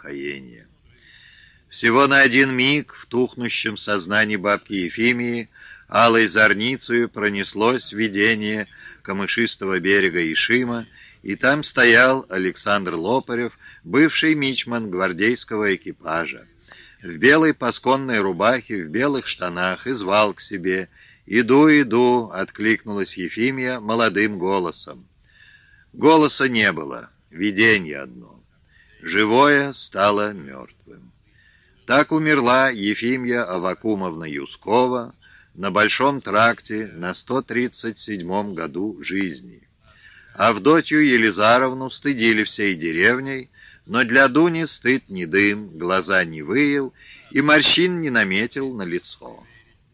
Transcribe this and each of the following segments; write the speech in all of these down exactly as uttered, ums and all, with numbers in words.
упокоения. Всего на один миг в тухнущем сознании бабки Ефимии алой зорницею пронеслось видение камышистого берега Ишима, и там стоял Александр Лопарев, бывший мичман гвардейского экипажа, в белой пасконной рубахе, в белых штанах, и звал к себе. «Иду, иду!» — откликнулась Ефимия молодым голосом. Голоса не было, видение одно. Живое стало мертвым. Так умерла Ефимия Аввакумовна Юскова на Большом тракте на сто тридцать седьмом году жизни. Авдотью Елизаровну стыдили всей деревней, но для Дуни стыд не дым, глаза не выел и морщин не наметил на лицо.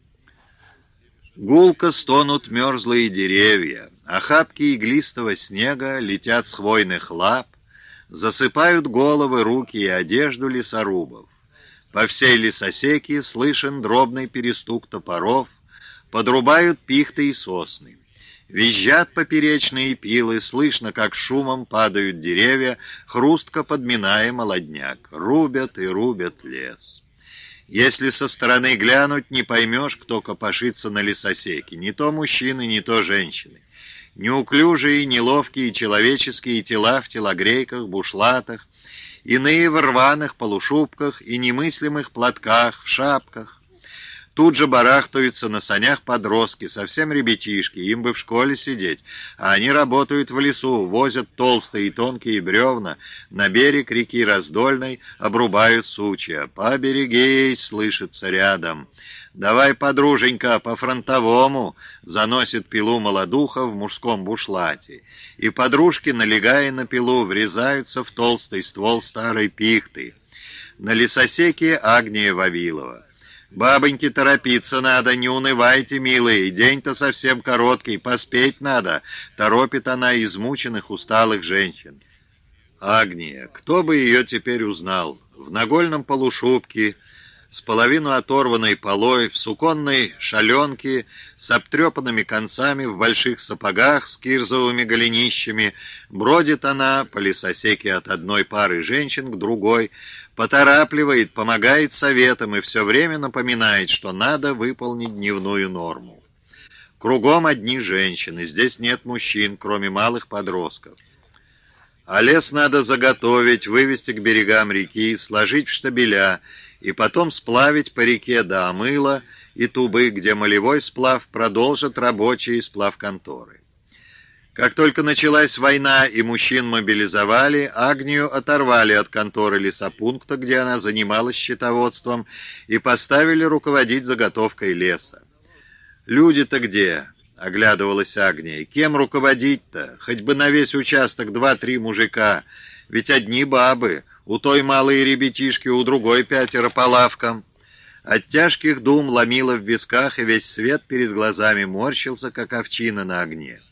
Гулко стонут мерзлые деревья, охапки иглистого снега летят с хвойных лап, засыпают головы, руки и одежду лесорубов. По всей лесосеке слышен дробный перестук топоров, подрубают пихты и сосны. Визжат поперечные пилы, слышно, как шумом падают деревья, хрустко подминая молодняк. Рубят и рубят лес. Если со стороны глянуть, не поймешь, кто копошится на лесосеке. Не то мужчины, не то женщины. Неуклюжие, неловкие человеческие тела в телогрейках, бушлатах, иные в рваных полушубках и немыслимых платках, в шапках. Тут же барахтаются на санях подростки, совсем ребятишки, им бы в школе сидеть, а они работают в лесу, возят толстые и тонкие бревна, на берег реки Раздольной обрубают сучья. «Поберегись!» — слышится рядом. «Давай, подруженька, по-фронтовому!» — заносит пилу молодуха в мужском бушлате. И подружки, налегая на пилу, врезаются в толстый ствол старой пихты. На лесосеке Агния Вавилова. «Бабоньки, торопиться надо, не унывайте, милые, день-то совсем короткий, поспеть надо», — торопит она измученных, усталых женщин. Агния, кто бы ее теперь узнал, в нагольном полушубке, с половину оторванной полой, в суконной шаленке, с обтрепанными концами, в больших сапогах с кирзовыми голенищами, бродит она по лесосеке от одной пары женщин к другой, поторапливает, помогает советом и все время напоминает, что надо выполнить дневную норму. Кругом одни женщины, здесь нет мужчин, кроме малых подростков. А лес надо заготовить, вывести к берегам реки, сложить в штабеля, и потом сплавить по реке до Омыла и Тубы, где молевой сплав продолжат рабочие сплавконторы. Как только началась война и мужчин мобилизовали, Агнию оторвали от конторы лесопункта, где она занималась счетоводством, и поставили руководить заготовкой леса. «Люди-то где?» — оглядывалась Агния. «Кем руководить-то? Хоть бы на весь участок два-три мужика, ведь одни бабы, у той малые ребятишки, у другой пятеро по лавкам». От тяжких дум ломило в висках, и весь свет перед глазами морщился, как овчина на огне.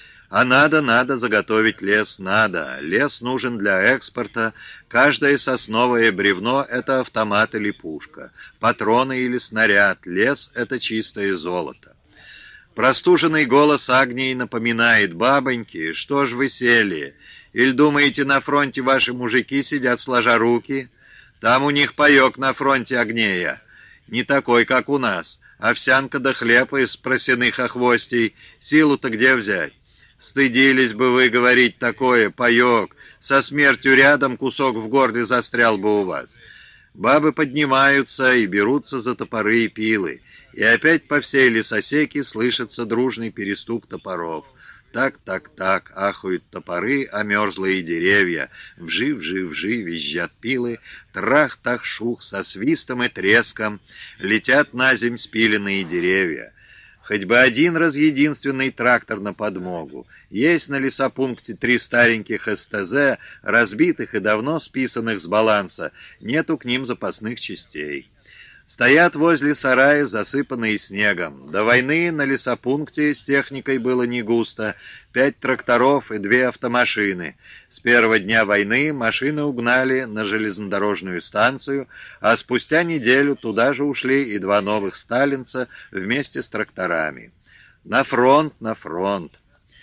А надо, надо заготовить лес, надо. Лес нужен для экспорта. Каждое сосновое бревно — это автомат или пушка, патроны или снаряд. Лес — это чистое золото. Простуженный голос Агнии напоминает: «Бабоньки, что ж вы сели? Или думаете, на фронте ваши мужики сидят сложа руки? Там у них паек на фронте, Агнея. Не такой, как у нас. Овсянка да хлеб из просяных охвостей. Силу-то где взять? Стыдились бы вы говорить такое, паек. Со смертью рядом кусок в горле застрял бы у вас». Бабы поднимаются и берутся за топоры и пилы. И опять по всей лесосеке слышится дружный перестук топоров. Так, так, так, ахают топоры, а мерзлые деревья. Вжи, вжи, вжи, визжат пилы. Трах-тах-шух, со свистом и треском летят на земь спиленные деревья. Хоть бы один раз единственный трактор на подмогу. Есть на лесопункте три стареньких эс тэ зэ, разбитых и давно списанных с баланса. Нету к ним запасных частей. Стоят возле сарая, засыпанные снегом. До войны на лесопункте с техникой было не густо. Пять тракторов и две автомашины. С первого дня войны машины угнали на железнодорожную станцию, а спустя неделю туда же ушли и два новых сталинца вместе с тракторами. На фронт, на фронт.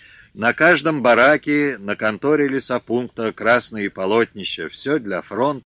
На каждом бараке, на конторе лесопункта красные полотнища. Все для фронта.